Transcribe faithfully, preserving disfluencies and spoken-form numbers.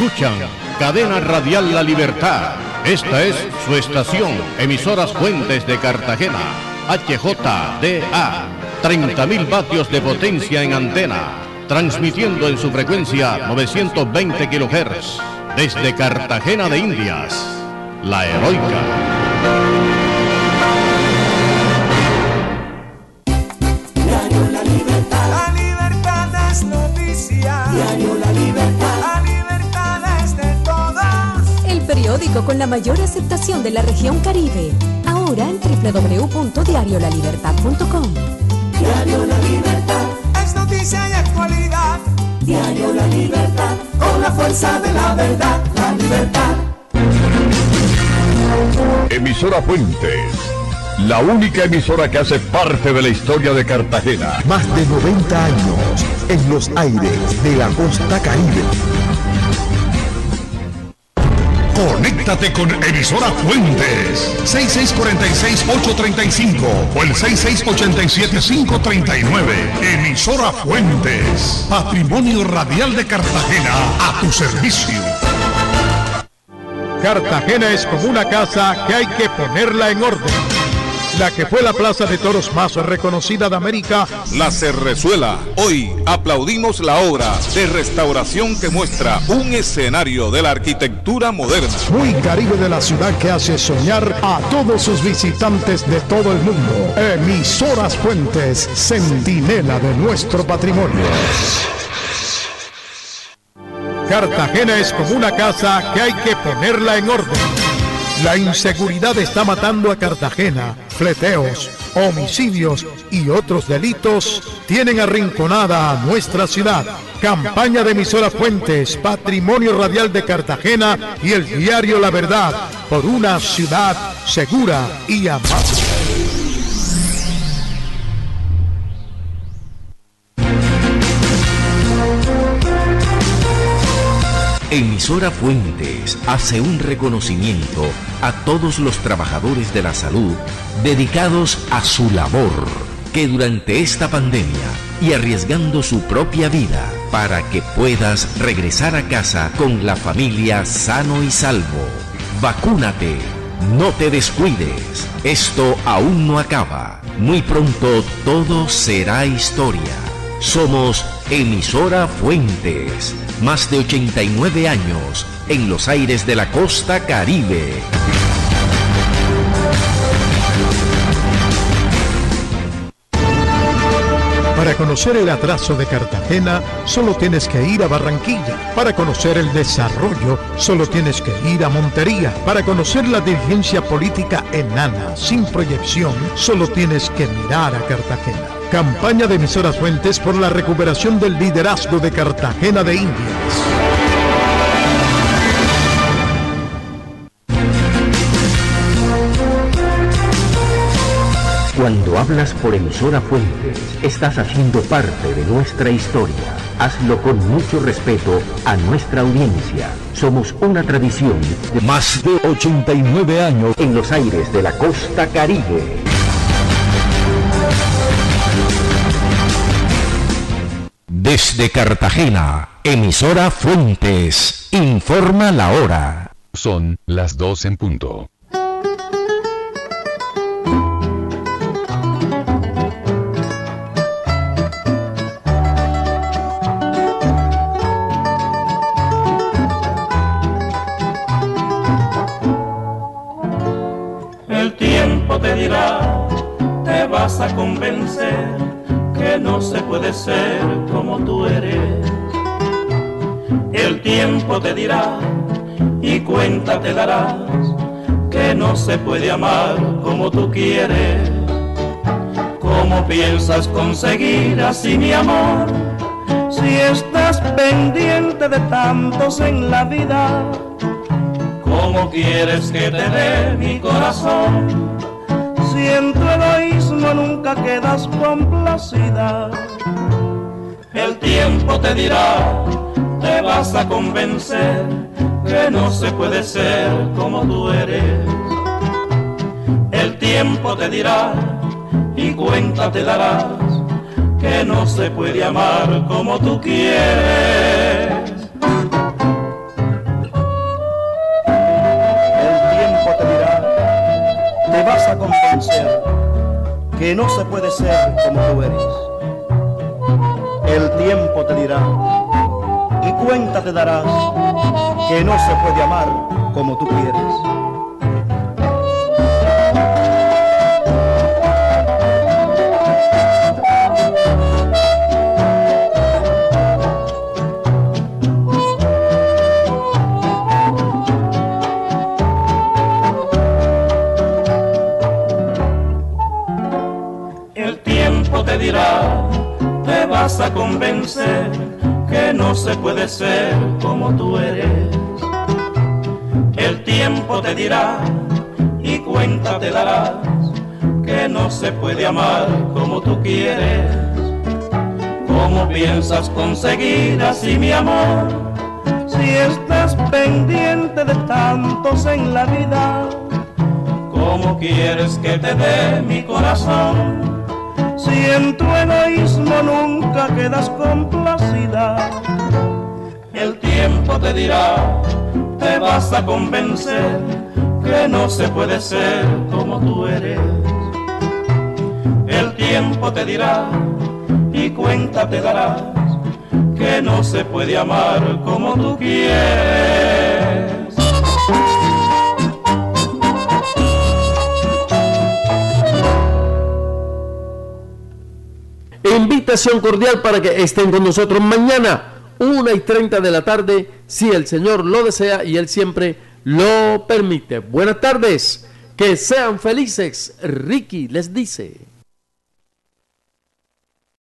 Escuchan Cadena Radial La Libertad. Esta es su estación, Emisoras Fuentes de Cartagena, H J D A, treinta mil vatios de potencia en antena, transmitiendo en su frecuencia novecientos veinte kilohertz, desde Cartagena de Indias, La Heroica. Diario La Libertad. La libertad es noticia. Diario La Libertad. La libertad es de todos. El periódico con la mayor aceptación de la región Caribe. Ahora en doble u doble u doble u punto diario la libertad punto com. Diario La Libertad. Es noticia y actualidad. Diario La Libertad. Con la fuerza de la verdad. La libertad. Emisora Fuentes, la única emisora que hace parte de la historia de Cartagena. Más de noventa años en los aires de la costa Caribe. Conéctate con Emisora Fuentes, seis seis cuatro seis, ocho tres cinco o el seis seis ocho siete, cinco tres nueve. Emisora Fuentes, Patrimonio Radial de Cartagena, a tu servicio. Cartagena es como una casa que hay que ponerla en orden. La que fue la plaza de toros más reconocida de América, La Cerrezuela. Hoy aplaudimos la obra de restauración que muestra un escenario de la arquitectura moderna. muy caribe de la ciudad que hace soñar a todos sus visitantes de todo el mundo. Emisoras Fuentes, centinela de nuestro patrimonio. Cartagena es como una casa que hay que ponerla en orden. La inseguridad está matando a Cartagena. Fleteos, homicidios y otros delitos tienen arrinconada a nuestra ciudad. Campaña de Emisoras Fuentes, Patrimonio Radial de Cartagena y el diario La Verdad, por una ciudad segura y amable. Emisora Fuentes hace un reconocimiento a todos los trabajadores de la salud dedicados a su labor, que durante esta pandemia y arriesgando su propia vida para que puedas regresar a casa con la familia sano y salvo. Vacúnate, no te descuides, esto aún no acaba. Muy pronto todo será historia. Somos Emisora Fuentes, más de ochenta y nueve años en los aires de la costa Caribe. Para conocer el atraso de Cartagena, solo tienes que ir a Barranquilla. Para conocer el desarrollo, solo tienes que ir a Montería. Para conocer la dirigencia política enana, sin proyección, solo tienes que mirar a Cartagena. Campaña de Emisoras Fuentes por la recuperación del liderazgo de Cartagena de Indias. Cuando hablas por Emisora Fuentes, estás haciendo parte de nuestra historia. Hazlo con mucho respeto a nuestra audiencia. Somos una tradición de más de ochenta y nueve años en los aires de la costa Caribe. Desde Cartagena, Emisora Fuentes, informa la hora. Son las dos en punto. El tiempo te dirá, te vas a convencer que no se puede ser como tú eres. El tiempo te dirá y cuenta te darás que no se puede amar como tú quieres. ¿Cómo piensas conseguir así mi amor si estás pendiente de tantos en la vida? ¿Cómo quieres que te dé mi corazón si en tu egoísmo nunca quedas complacida? El tiempo te dirá, te vas a convencer que no se puede ser como tú eres. El tiempo te dirá y cuenta te darás que no se puede amar como tú quieres. a convencer que no se puede ser como tú eres. El tiempo te dirá y cuenta te darás que no se puede amar como tú quieres. Te dirá, te vas a convencer que no se puede ser como tú eres. El tiempo te dirá y cuenta te darás que no se puede amar como tú quieres. ¿Cómo piensas conseguir así mi amor si estás pendiente de tantos en la vida? ¿Cómo quieres que te dé mi corazón si en tu egoísmo nunca quedas complacida? El tiempo te dirá, te vas a convencer que no se puede ser como tú eres. El tiempo te dirá y cuenta te darás que no se puede amar como tú quieres. Invitación cordial para que estén con nosotros mañana, una y treinta de la tarde, si el Señor lo desea y Él siempre lo permite. Buenas tardes, que sean felices. Ricky les dice.